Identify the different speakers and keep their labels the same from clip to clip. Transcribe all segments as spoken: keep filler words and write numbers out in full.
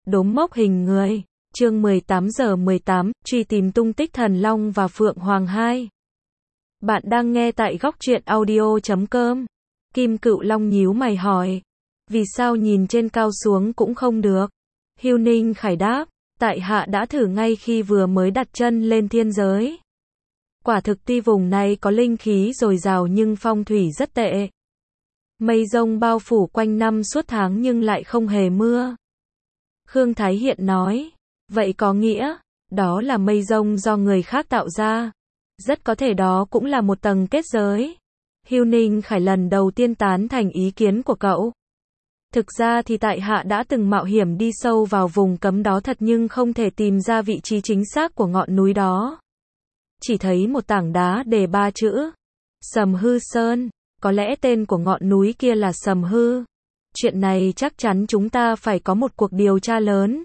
Speaker 1: Đốm mốc hình người. Chương mười tám giờ mười tám, truy tìm tung tích Thần Long và Phượng Hoàng hai. Bạn đang nghe tại góc truyện audio chấm com. Kim Cựu Long nhíu mày hỏi. Vì sao nhìn trên cao xuống cũng không được? Hưu Ninh Khải đáp. Tại hạ đã thử ngay khi vừa mới đặt chân lên thiên giới. Quả thực tuy vùng này có linh khí dồi dào nhưng phong thủy rất tệ. Mây rông bao phủ quanh năm suốt tháng nhưng lại không hề mưa. Khương Thái Hiện nói. Vậy có nghĩa, đó là mây rông do người khác tạo ra. Rất có thể đó cũng là một tầng kết giới. Hưu Ninh Khải lần đầu tiên tán thành ý kiến của cậu. Thực ra thì tại hạ đã từng mạo hiểm đi sâu vào vùng cấm đó thật nhưng không thể tìm ra vị trí chính xác của ngọn núi đó. Chỉ thấy một tảng đá đề ba chữ. Sầm Hư Sơn. Có lẽ tên của ngọn núi kia là Sầm Hư. Chuyện này chắc chắn chúng ta phải có một cuộc điều tra lớn.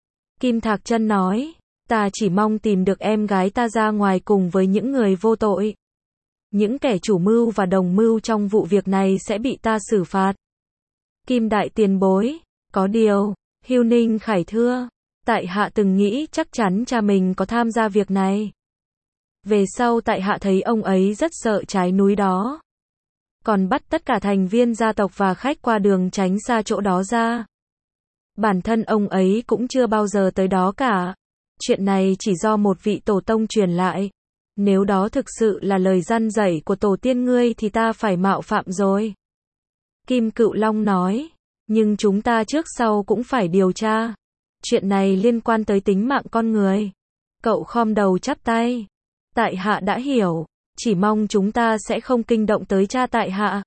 Speaker 1: Kim Thạc Chân nói. Ta chỉ mong tìm được em gái ta ra ngoài cùng với những người vô tội. Những kẻ chủ mưu và đồng mưu trong vụ việc này sẽ bị ta xử phạt. Kim Đại Tiền Bối. Có điều, Hưu Ninh Khải thưa. Tại hạ từng nghĩ chắc chắn cha mình có tham gia việc này. Về sau tại hạ thấy ông ấy rất sợ trái núi đó. Còn bắt tất cả thành viên gia tộc và khách qua đường tránh xa chỗ đó ra. Bản thân ông ấy cũng chưa bao giờ tới đó cả. Chuyện này chỉ do một vị tổ tông truyền lại. Nếu đó thực sự là lời răn dạy của tổ tiên ngươi thì ta phải mạo phạm rồi. Kim Cựu Long nói. Nhưng chúng ta trước sau cũng phải điều tra. Chuyện này liên quan tới tính mạng con người. Cậu khom đầu chắp tay. Tại hạ đã hiểu. Chỉ mong chúng ta sẽ không kinh động tới cha tại hạ.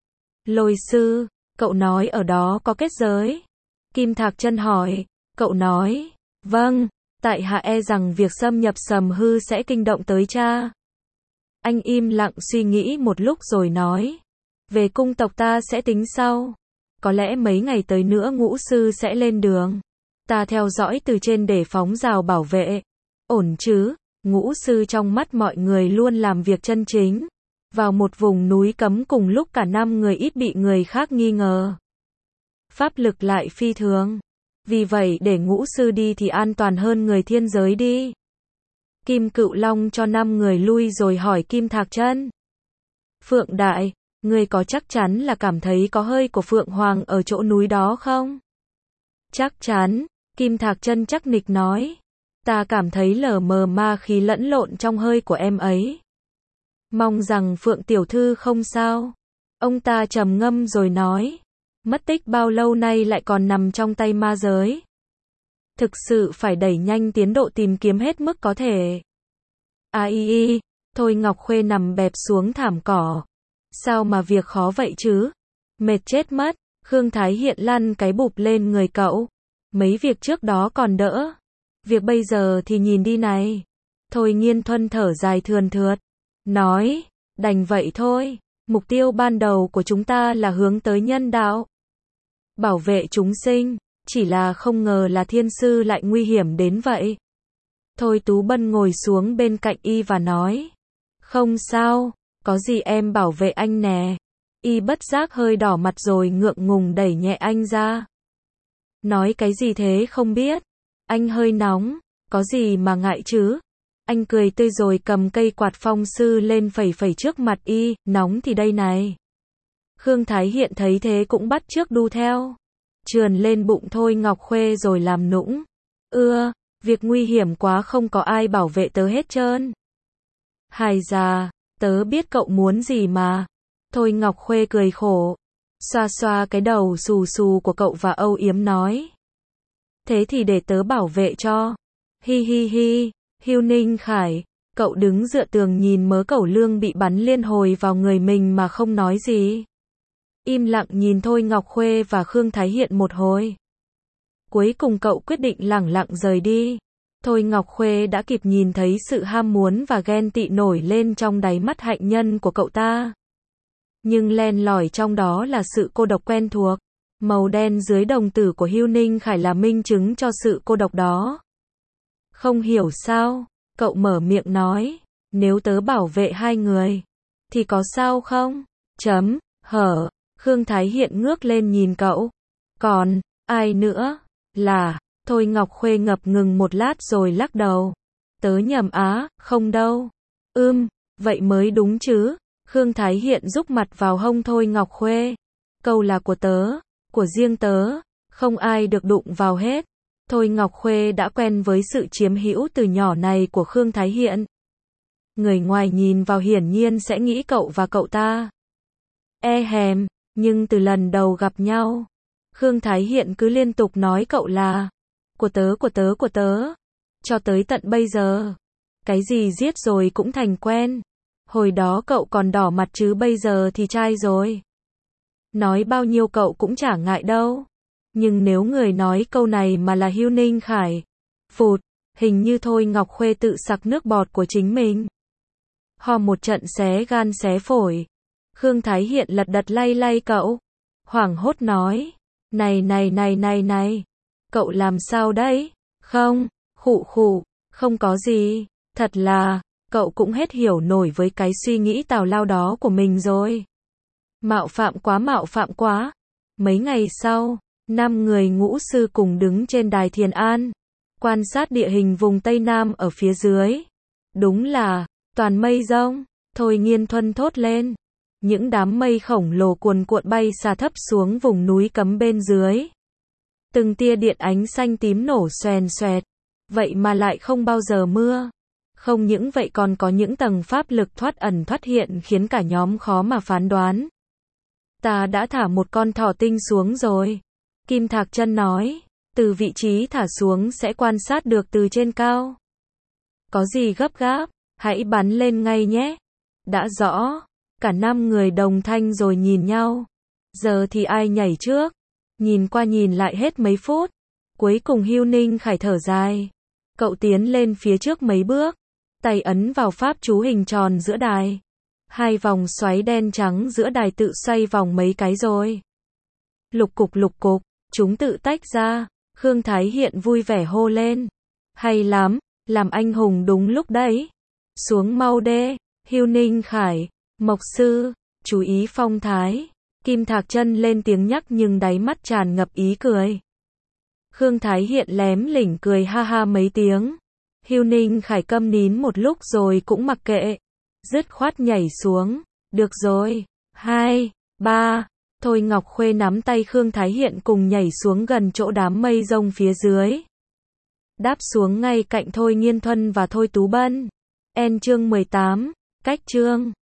Speaker 1: Lôi sư, cậu nói ở đó có kết giới. Kim Thạc Chân hỏi. Cậu nói. Vâng, tại hạ e rằng việc xâm nhập Sầm Hư sẽ kinh động tới cha. Anh im lặng suy nghĩ một lúc rồi nói. Về cung tộc ta sẽ tính sau. Có lẽ mấy ngày tới nữa Ngũ sư sẽ lên đường. Ta theo dõi từ trên để phóng rào bảo vệ. Ổn chứ? Ngũ sư trong mắt mọi người luôn làm việc chân chính. Vào một vùng núi cấm cùng lúc cả năm người ít bị người khác nghi ngờ. Pháp lực lại phi thường. Vì vậy để Ngũ sư đi thì an toàn hơn người thiên giới đi. Kim Cựu Long cho năm người lui rồi hỏi Kim Thạc Chân. Phượng Đại, ngươi có chắc chắn là cảm thấy có hơi của Phượng Hoàng ở chỗ núi đó không? Chắc chắn, Kim Thạc Chân chắc nịch nói. Ta cảm thấy lờ mờ ma khí lẫn lộn trong hơi của em ấy. Mong rằng Phượng tiểu thư không sao. Ông ta trầm ngâm rồi nói. Mất tích bao lâu nay lại còn nằm trong tay ma giới. Thực sự phải đẩy nhanh tiến độ tìm kiếm hết mức có thể. A y y, Thôi Ngọc Khuê nằm bẹp xuống thảm cỏ. Sao mà việc khó vậy chứ? Mệt chết mất. Khương Thái Hiện lăn cái bụp lên người cậu. Mấy việc trước đó còn đỡ. Việc bây giờ thì nhìn đi này. Thôi Nghiên Thuân thở dài thườn thượt. Nói, đành vậy thôi. Mục tiêu ban đầu của chúng ta là hướng tới nhân đạo. Bảo vệ chúng sinh. Chỉ là không ngờ là thiên sư lại nguy hiểm đến vậy. Thôi Tú Bân ngồi xuống bên cạnh y và nói. Không sao, có gì em bảo vệ anh nè. Y bất giác hơi đỏ mặt rồi ngượng ngùng đẩy nhẹ anh ra. Nói cái gì thế không biết. Anh hơi nóng, có gì mà ngại chứ? Anh cười tươi rồi cầm cây quạt phong sư lên phẩy phẩy trước mặt y, nóng thì đây này. Khương Thái Hiện thấy thế cũng bắt chước đu theo. Trườn lên bụng Thôi Ngọc Khuê rồi làm nũng. Ưa, việc nguy hiểm quá không có ai bảo vệ tớ hết trơn. Hài già, tớ biết cậu muốn gì mà. Thôi Ngọc Khuê cười khổ. Xoa xoa cái đầu xù xù của cậu và âu yếm nói. Thế thì để tớ bảo vệ cho. Hi hi hi, Hưu Ninh Khải, cậu đứng dựa tường nhìn mớ cẩu lương bị bắn liên hồi vào người mình mà không nói gì. Im lặng nhìn Thôi Ngọc Khuê và Khương Thái Hiện một hồi. Cuối cùng cậu quyết định lẳng lặng rời đi. Thôi Ngọc Khuê đã kịp nhìn thấy sự ham muốn và ghen tị nổi lên trong đáy mắt hạnh nhân của cậu ta. Nhưng len lỏi trong đó là sự cô độc quen thuộc. Màu đen dưới đồng tử của Hưu Ninh Khải là minh chứng cho sự cô độc đó. Không hiểu sao, cậu mở miệng nói, nếu tớ bảo vệ hai người, thì có sao không? Chấm, hở, Khương Thái Hiện ngước lên nhìn cậu. Còn, ai nữa? Là, Thôi Ngọc Khuê ngập ngừng một lát rồi lắc đầu. Tớ nhầm á, không đâu. Ưm, vậy mới đúng chứ. Khương Thái Hiện rúc mặt vào hông Thôi Ngọc Khuê. Câu là của tớ, của riêng tớ, không ai được đụng vào hết. Thôi Ngọc Khuê đã quen với sự chiếm hữu từ nhỏ này của Khương Thái Hiện. Người ngoài nhìn vào hiển nhiên sẽ nghĩ cậu và cậu ta e hèm, nhưng từ lần đầu gặp nhau, Khương Thái Hiện cứ liên tục nói cậu là của tớ của tớ của tớ, cho tới tận bây giờ. Cái gì giết rồi cũng thành quen. Hồi đó cậu còn đỏ mặt chứ bây giờ thì chai rồi. Nói bao nhiêu cậu cũng chả ngại đâu. Nhưng nếu người nói câu này mà là Hưu Ninh Khải, phụt, hình như Thôi Ngọc Khuê tự sặc nước bọt của chính mình. Ho một trận xé gan xé phổi. Khương Thái Hiện lật đật lay lay cậu, hoảng hốt nói, này này này này này, cậu làm sao đấy? Không, khụ khụ, không có gì, thật là, cậu cũng hết hiểu nổi với cái suy nghĩ tào lao đó của mình rồi. Mạo phạm quá mạo phạm quá. Mấy ngày sau, năm người ngũ sư cùng đứng trên đài Thiền An, quan sát địa hình vùng Tây Nam ở phía dưới. Đúng là, toàn mây rông. Thôi Nghiên Thuân thốt lên. Những đám mây khổng lồ cuồn cuộn bay xà thấp xuống vùng núi Cấm bên dưới. Từng tia điện ánh xanh tím nổ xoèn xoẹt. Vậy mà lại không bao giờ mưa. Không những vậy còn có những tầng pháp lực thoát ẩn thoát hiện khiến cả nhóm khó mà phán đoán. Ta đã thả một con thỏ tinh xuống rồi. Kim Thạc Chân nói, từ vị trí thả xuống sẽ quan sát được từ trên cao. Có gì gấp gáp, hãy bắn lên ngay nhé. Đã rõ, cả năm người đồng thanh rồi nhìn nhau. Giờ thì ai nhảy trước? Nhìn qua nhìn lại hết mấy phút. Cuối cùng Hưu Ninh Khải thở dài. Cậu tiến lên phía trước mấy bước. Tay ấn vào pháp chú hình tròn giữa đài. Hai vòng xoáy đen trắng giữa đài tự xoay vòng mấy cái rồi. Lục cục lục cục, chúng tự tách ra. Khương Thái Hiện vui vẻ hô lên. Hay lắm, làm anh hùng đúng lúc đấy. Xuống mau đê, Hưu Ninh Khải, Mộc Sư, chú ý phong thái. Kim Thạc Chân lên tiếng nhắc nhưng đáy mắt tràn ngập ý cười. Khương Thái Hiện lém lỉnh cười ha ha mấy tiếng. Hưu Ninh Khải câm nín một lúc rồi cũng mặc kệ. Dứt khoát nhảy xuống. Được rồi. Hai, ba. Thôi Ngọc Khuê nắm tay Khương Thái Hiện cùng nhảy xuống gần chỗ đám mây rông phía dưới. Đáp xuống ngay cạnh Thôi Nghiên Thuân và Thôi Tú Bân. En chương mười tám. Cách chương.